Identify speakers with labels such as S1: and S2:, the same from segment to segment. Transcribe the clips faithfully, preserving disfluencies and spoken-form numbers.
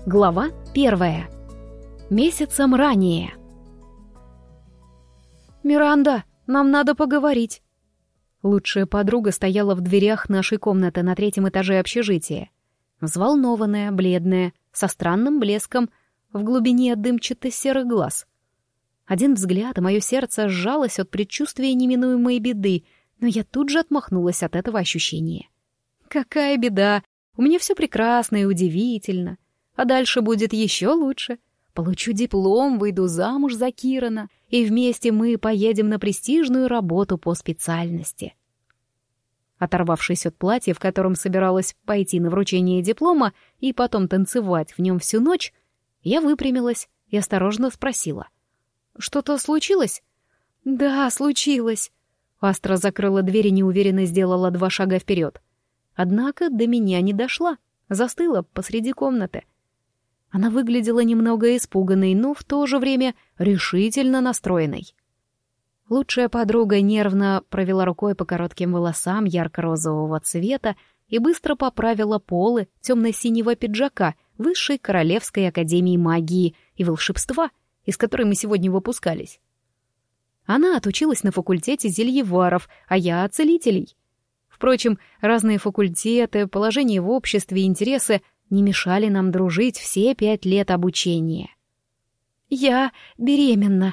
S1: Глава первая. Месяцем ранее. «Миранда, нам надо поговорить». Лучшая подруга стояла в дверях нашей комнаты на третьем этаже общежития. Взволнованная, бледная, со странным блеском в глубине дымчато-серых глаз. Один взгляд, и мое сердце сжалось от предчувствия неминуемой беды, но я тут же отмахнулась от этого ощущения. «Какая беда! У меня все прекрасно и удивительно. А дальше будет еще лучше. Получу диплом, выйду замуж за Кирана, и вместе мы поедем на престижную работу по специальности». Оторвавшись от платья, в котором собиралась пойти на вручение диплома и потом танцевать в нем всю ночь, я выпрямилась и осторожно спросила. «Что-то случилось?» «Да, случилось». Астра закрыла дверь и неуверенно сделала два шага вперед. Однако до меня не дошла, застыла посреди комнаты. Она выглядела немного испуганной, но в то же время решительно настроенной. Лучшая подруга нервно провела рукой по коротким волосам ярко-розового цвета и быстро поправила полы темно-синего пиджака Высшей Королевской Академии Магии и Волшебства, из которой мы сегодня выпускались. Она отучилась на факультете зельеваров, а я — целителей. Впрочем, разные факультеты, положение в обществе и интересы не мешали нам дружить все пять лет обучения. «Я беременна».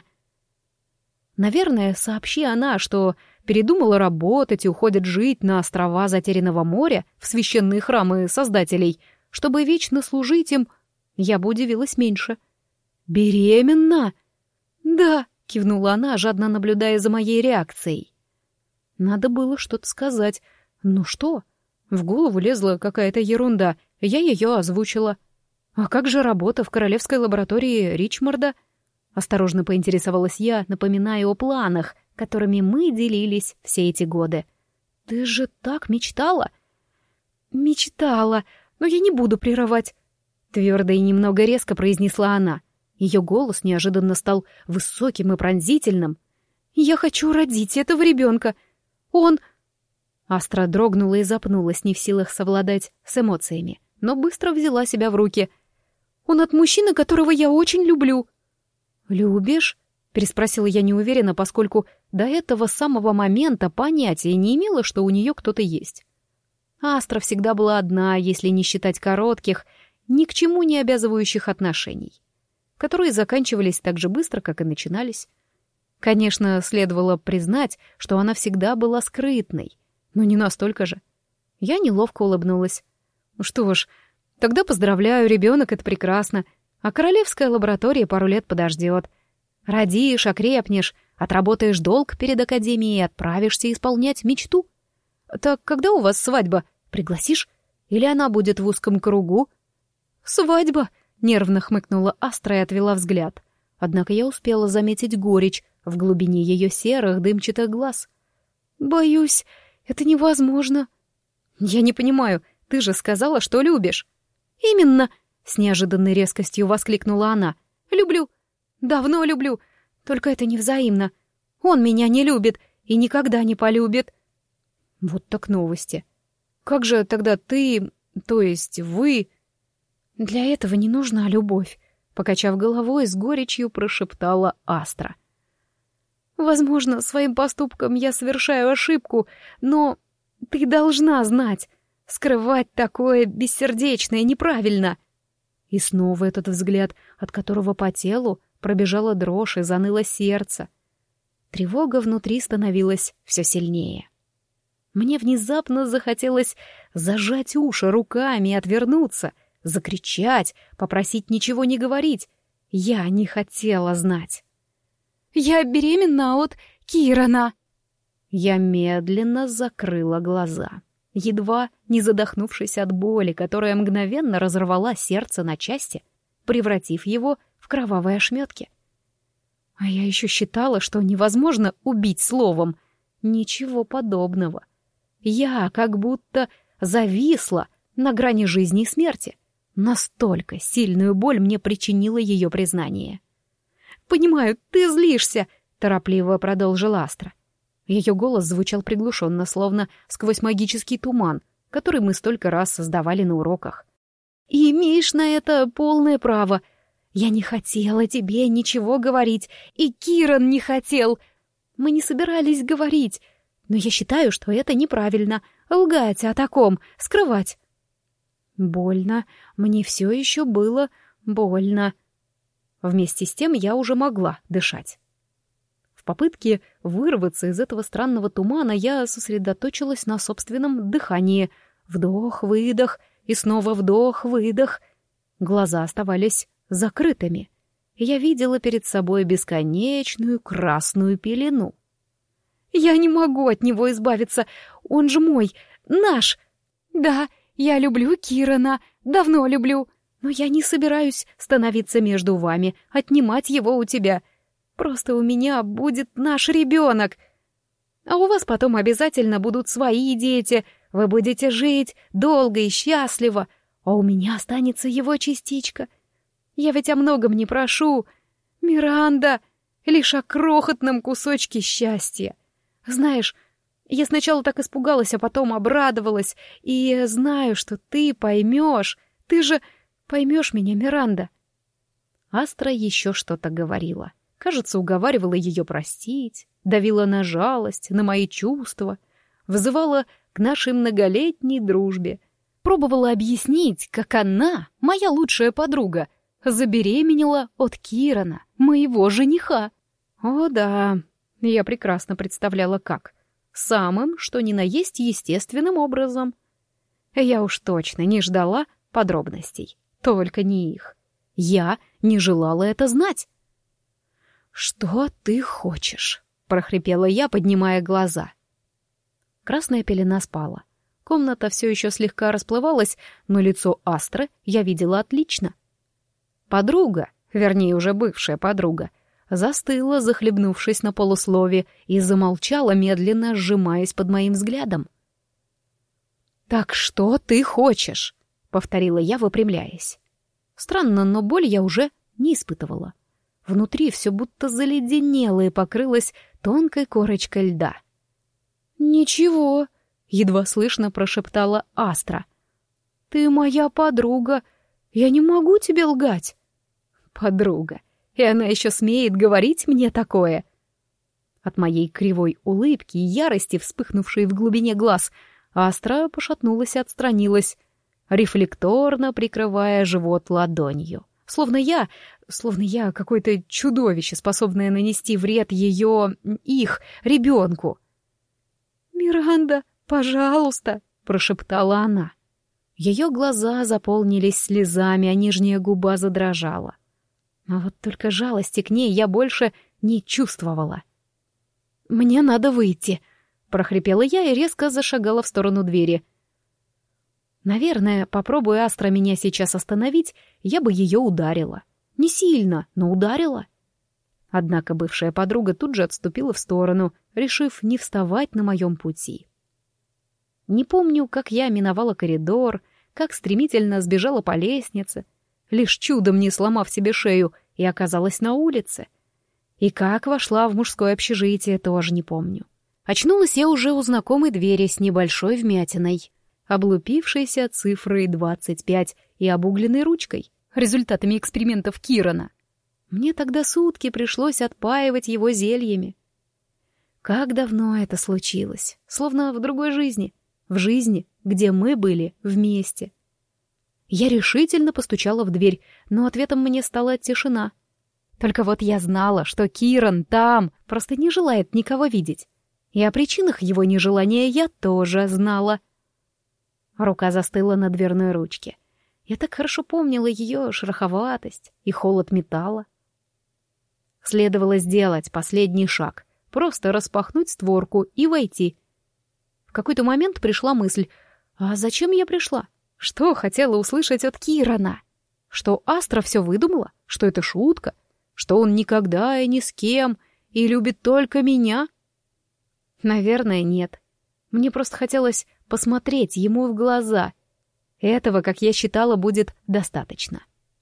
S1: Наверное, сообщи она, что передумала работать и уходит жить на острова Затерянного моря, в священные храмы создателей, чтобы вечно служить им, я бы удивилась меньше. «Беременна?» «Да», — кивнула она, жадно наблюдая за моей реакцией. Надо было что-то сказать. Ну что? В голову лезла какая-то ерунда, я ее озвучила. «А как же работа в королевской лаборатории Ричмарда?» Осторожно поинтересовалась я, напоминая о планах, которыми мы делились все эти годы. «Ты же так мечтала?» «Мечтала, но я не буду прерывать», — твердо и немного резко произнесла она. Ее голос неожиданно стал высоким и пронзительным. «Я хочу родить этого ребенка. Он...» Астра дрогнула и запнулась, не в силах совладать с эмоциями, но быстро взяла себя в руки. «Он от мужчины, которого я очень люблю». «Любишь?» — переспросила я неуверенно, поскольку до этого самого момента понятия не имела, что у нее кто-то есть. Астра всегда была одна, если не считать коротких, ни к чему не обязывающих отношений, которые заканчивались так же быстро, как и начинались. Конечно, следовало признать, что она всегда была скрытной, но не настолько же. Я неловко улыбнулась. «Что ж, тогда поздравляю, ребенок — это прекрасно, а королевская лаборатория пару лет подождет. Родишь, окрепнешь, отработаешь долг перед академией и отправишься исполнять мечту. Так когда у вас свадьба? Пригласишь? Или она будет в узком кругу?» «Свадьба!» — нервно хмыкнула Астра и отвела взгляд. Однако я успела заметить горечь в глубине ее серых дымчатых глаз. «Боюсь, это невозможно». «Я не понимаю, ты же сказала, что любишь». «Именно!» — с неожиданной резкостью воскликнула она. «Люблю. Давно люблю. Только это невзаимно. Он меня не любит и никогда не полюбит». Вот так новости. «Как же тогда ты, то есть вы...» «Для этого не нужна любовь», — покачав головой, с горечью прошептала Астра. «Возможно, своим поступком я совершаю ошибку, но ты должна знать, скрывать такое бессердечно и неправильно». И снова этот взгляд, от которого по телу пробежала дрожь и заныло сердце. Тревога внутри становилась все сильнее. Мне внезапно захотелось зажать уши руками и отвернуться, закричать, попросить ничего не говорить. Я не хотела знать. «Я беременна от Кирана». Я медленно закрыла глаза, едва не задохнувшись от боли, которая мгновенно разорвала сердце на части, превратив его в кровавые ошметки. А я еще считала, что невозможно убить словом. Ничего подобного. Я как будто зависла на грани жизни и смерти. Настолько сильную боль мне причинило ее признание. «Понимаю, ты злишься», — торопливо продолжила Астра. Ее голос звучал приглушенно, словно сквозь магический туман, который мы столько раз создавали на уроках. и имеешь на это полное право. Я не хотела тебе ничего говорить, и Киран не хотел. Мы не собирались говорить, но я считаю, что это неправильно — лгать о таком, скрывать. Больно, мне все еще было больно. Вместе с тем я уже могла дышать. В попытке вырваться из этого странного тумана я сосредоточилась на собственном дыхании. Вдох-выдох и снова вдох-выдох. Глаза оставались закрытыми. Я видела перед собой бесконечную красную пелену. Я не могу от него избавиться, он же мой, наш. Да, я люблю Кирана, давно люблю, но я не собираюсь становиться между вами, отнимать его у тебя. Просто у меня будет наш ребенок. А у вас потом обязательно будут свои дети, вы будете жить долго и счастливо, а у меня останется его частичка. Я ведь о многом не прошу, Миранда, лишь о крохотном кусочке счастья. Знаешь, я сначала так испугалась, а потом обрадовалась, и знаю, что ты поймешь, ты же поймешь меня, Миранда. Астра еще что-то говорила. Кажется, уговаривала ее простить, давила на жалость, на мои чувства, вызывала к нашей многолетней дружбе, пробовала объяснить, как она, моя лучшая подруга, забеременела от Кирана, моего жениха. О да, я прекрасно представляла, как. Самым, что ни на есть, естественным образом. Я уж точно не ждала подробностей, только не их. Я не желала это знать. «Что ты хочешь?» — прохрипела я, поднимая глаза. Красная пелена спала. Комната все еще слегка расплывалась, но лицо Астры я видела отлично. Подруга, вернее, уже бывшая подруга, застыла, захлебнувшись на полуслове, и замолчала, медленно сжимаясь под моим взглядом. «Так что ты хочешь?» — повторила я, выпрямляясь. Странно, но боль я уже не испытывала. Внутри все будто заледенело и покрылось тонкой корочкой льда. «Ничего», — едва слышно прошептала Астра. «Ты моя подруга, я не могу тебе лгать». «Подруга, и она еще смеет говорить мне такое?» От моей кривой улыбки и ярости, вспыхнувшей в глубине глаз, Астра пошатнулась и отстранилась, рефлекторно прикрывая живот ладонью. Словно я, словно я какое-то чудовище, способное нанести вред ее, их, ребенку. «Миранда, пожалуйста», — прошептала она. Ее глаза заполнились слезами, а нижняя губа задрожала. Но вот только жалости к ней я больше не чувствовала. «Мне надо выйти», — прохрипела я и резко зашагала в сторону двери. Наверное, попробуя Астра меня сейчас остановить, я бы ее ударила. Не сильно, но ударила. Однако бывшая подруга тут же отступила в сторону, решив не вставать на моем пути. Не помню, как я миновала коридор, как стремительно сбежала по лестнице, лишь чудом не сломав себе шею, и оказалась на улице. И как вошла в мужское общежитие, тоже не помню. Очнулась я уже у знакомой двери с небольшой вмятиной, облупившейся цифрой двадцать пять и обугленной ручкой, результатами экспериментов Кирана. Мне тогда сутки пришлось отпаивать его зельями. Как давно это случилось, словно в другой жизни, в жизни, где мы были вместе. Я решительно постучала в дверь, но ответом мне стала тишина. Только вот я знала, что Киран там, просто не желает никого видеть. И о причинах его нежелания я тоже знала. Рука застыла на дверной ручке. Я так хорошо помнила ее шероховатость и холод металла. Следовало сделать последний шаг, просто распахнуть створку и войти. В какой-то момент пришла мысль, а зачем я пришла? Что хотела услышать от Кирана? Что Астра все выдумала? Что это шутка? Что он никогда и ни с кем и любит только меня? Наверное, нет. Мне просто хотелось посмотреть ему в глаза. Этого, как я считала, будет достаточно.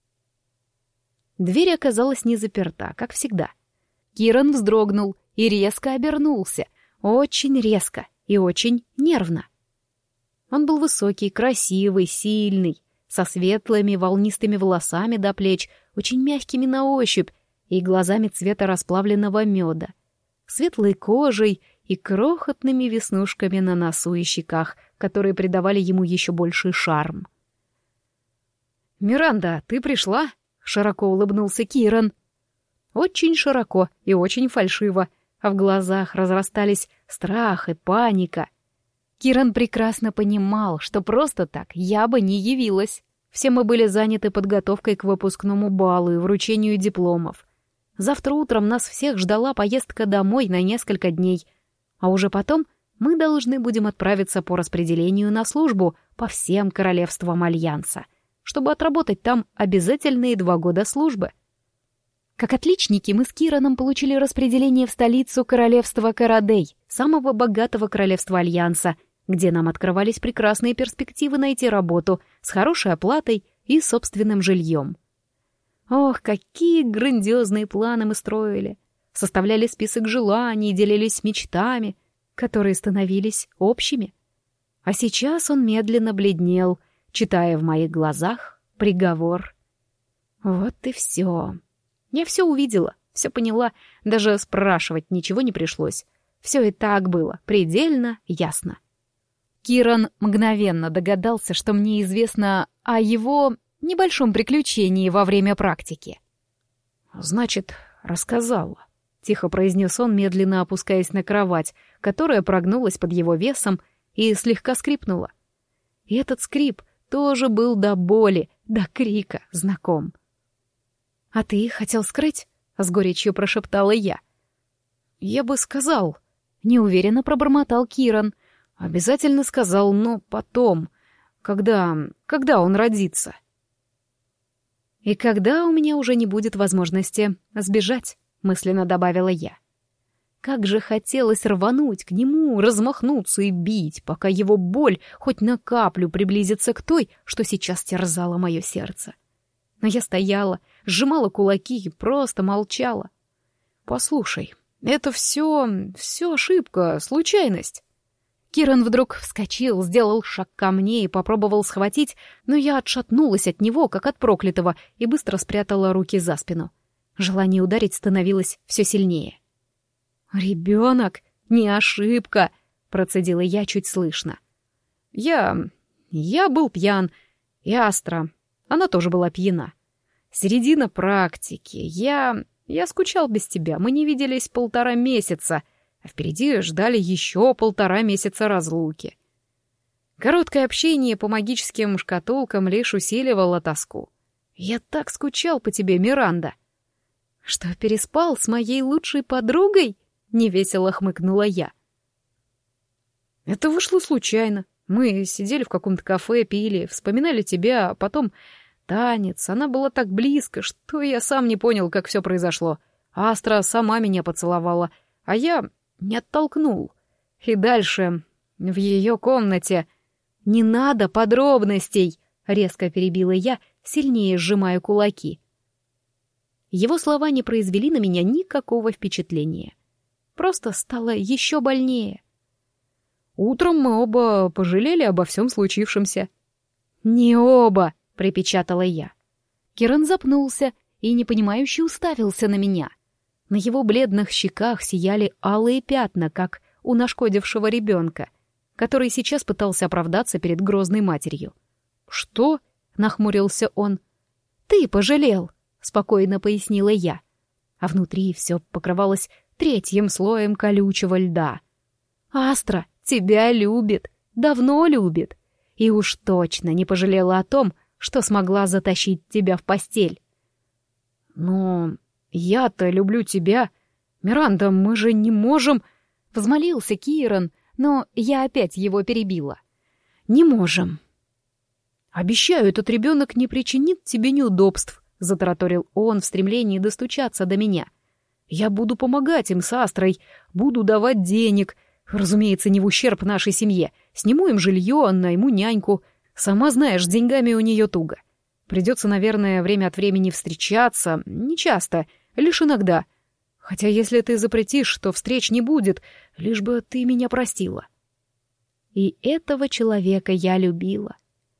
S1: Дверь оказалась не заперта, как всегда. Киран вздрогнул и резко обернулся. Очень резко и очень нервно. Он был высокий, красивый, сильный, со светлыми волнистыми волосами до плеч, очень мягкими на ощупь и глазами цвета расплавленного меда, светлой кожей и крохотными веснушками на носу и щеках, которые придавали ему еще больший шарм. «Миранда, ты пришла?» — широко улыбнулся Киран. Очень широко и очень фальшиво, а в глазах разрастались страх и паника. Киран прекрасно понимал, что просто так я бы не явилась. Все мы были заняты подготовкой к выпускному балу и вручению дипломов. Завтра утром нас всех ждала поездка домой на несколько дней, а уже потом мы должны будем отправиться по распределению на службу по всем королевствам Альянса, чтобы отработать там обязательные два года службы. Как отличники мы с Кираном получили распределение в столицу королевства Карадей, самого богатого королевства Альянса, где нам открывались прекрасные перспективы найти работу с хорошей оплатой и собственным жильем. Ох, какие грандиозные планы мы строили! Составляли список желаний, делились мечтами, которые становились общими. А сейчас он медленно бледнел, читая в моих глазах приговор. Вот и все. Я все увидела, все поняла, даже спрашивать ничего не пришлось. Все и так было предельно ясно. Киран мгновенно догадался, что мне известно о его небольшом приключении во время практики. «Значит, рассказала», — тихо произнес он, медленно опускаясь на кровать, которая прогнулась под его весом и слегка скрипнула. И этот скрип тоже был до боли, до крика знаком. «А ты хотел скрыть?» — с горечью прошептала я. «Я бы сказал», — неуверенно пробормотал Киран. «Обязательно сказал, но потом, когда... когда он родится». «И когда у меня уже не будет возможности сбежать», — мысленно добавила я. Как же хотелось рвануть к нему, размахнуться и бить, пока его боль хоть на каплю приблизится к той, что сейчас терзало мое сердце. Но я стояла, сжимала кулаки и просто молчала. «Послушай, это все... все ошибка, случайность». Киран вдруг вскочил, сделал шаг ко мне и попробовал схватить, но я отшатнулась от него, как от проклятого, и быстро спрятала руки за спину. Желание ударить становилось все сильнее. «Ребенок, не ошибка», — процедила я чуть слышно. «Я... я был пьян, и Астра, она тоже была пьяна. Середина практики, я... я скучал без тебя, мы не виделись полтора месяца, а впереди ждали еще полтора месяца разлуки. Короткое общение по магическим шкатулкам лишь усиливало тоску. Я так скучал по тебе, Миранда». «Что, переспал с моей лучшей подругой?» — невесело хмыкнула я. «Это вышло случайно. Мы сидели в каком-то кафе, пили, вспоминали тебя, а потом танец. Она была так близко, что я сам не понял, как все произошло. Астра сама меня поцеловала, а я не оттолкнул. И дальше, в ее комнате... «Не надо подробностей!» — резко перебила я, сильнее сжимая кулаки. Его слова не произвели на меня никакого впечатления. Просто стало еще больнее. Утром мы оба пожалели обо всем случившемся. «Не оба!» — припечатала я. Киран запнулся и непонимающе уставился на меня. На его бледных щеках сияли алые пятна, как у нашкодившего ребенка, который сейчас пытался оправдаться перед грозной матерью. «Что?» — нахмурился он. «Ты пожалел!» — спокойно пояснила я. А внутри все покрывалось третьим слоем колючего льда. «Астра тебя любит, давно любит, и уж точно не пожалела о том, что смогла затащить тебя в постель». «Но я-то люблю тебя. Миранда, мы же не можем...» — взмолился Киран, но я опять его перебила. «Не можем». «Обещаю, этот ребенок не причинит тебе неудобств», — затараторил он в стремлении достучаться до меня. «Я буду помогать им с Астрой, буду давать денег, разумеется, не в ущерб нашей семье. Сниму им жилье, найму няньку. Сама знаешь, с деньгами у нее туго. Придется, наверное, время от времени встречаться, не часто, лишь иногда. Хотя если ты запретишь, то встреч не будет, лишь бы ты меня простила». И этого человека я любила.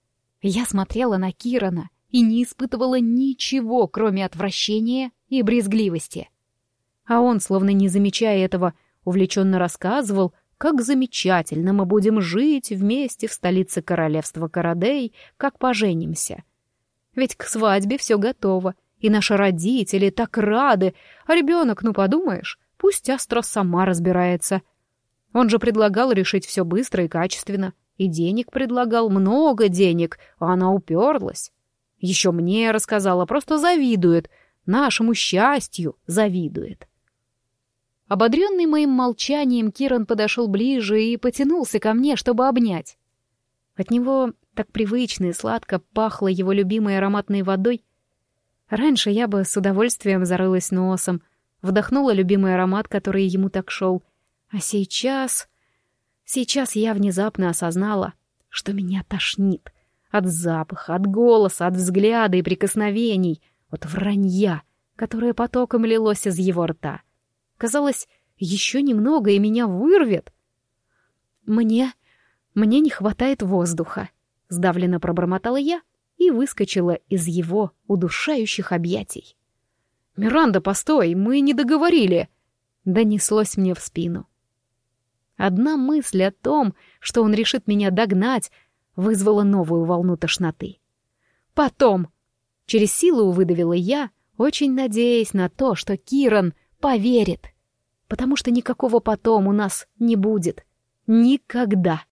S1: Я смотрела на Кирана и не испытывала ничего, кроме отвращения и брезгливости. А он, словно не замечая этого, увлеченно рассказывал, как замечательно мы будем жить вместе в столице королевства Карадей, как поженимся. Ведь к свадьбе все готово, и наши родители так рады, а ребенок, ну подумаешь, пусть Астра сама разбирается. Он же предлагал решить все быстро и качественно, и денег предлагал, много денег, а она уперлась. Еще мне рассказала, просто завидует, нашему счастью завидует. Ободренный моим молчанием, Киран подошел ближе и потянулся ко мне, чтобы обнять. От него так привычно и сладко пахло его любимой ароматной водой. Раньше я бы с удовольствием зарылась носом, вдохнула любимый аромат, который ему так шел. А сейчас... Сейчас я внезапно осознала, что меня тошнит. От запаха, от голоса, от взгляда и прикосновений, от вранья, которое потоком лилось из его рта. Казалось, еще немного, и меня вырвет. Мне... мне не хватает воздуха, сдавленно пробормотала я и выскочила из его удушающих объятий. «Миранда, постой, мы не договорили!» Донеслось мне в спину. Одна мысль о том, что он решит меня догнать, вызвала новую волну тошноты. «Потом!» — через силу выдавила я, очень надеясь на то, что Киран поверит. Потому что никакого «потом» у нас не будет. Никогда.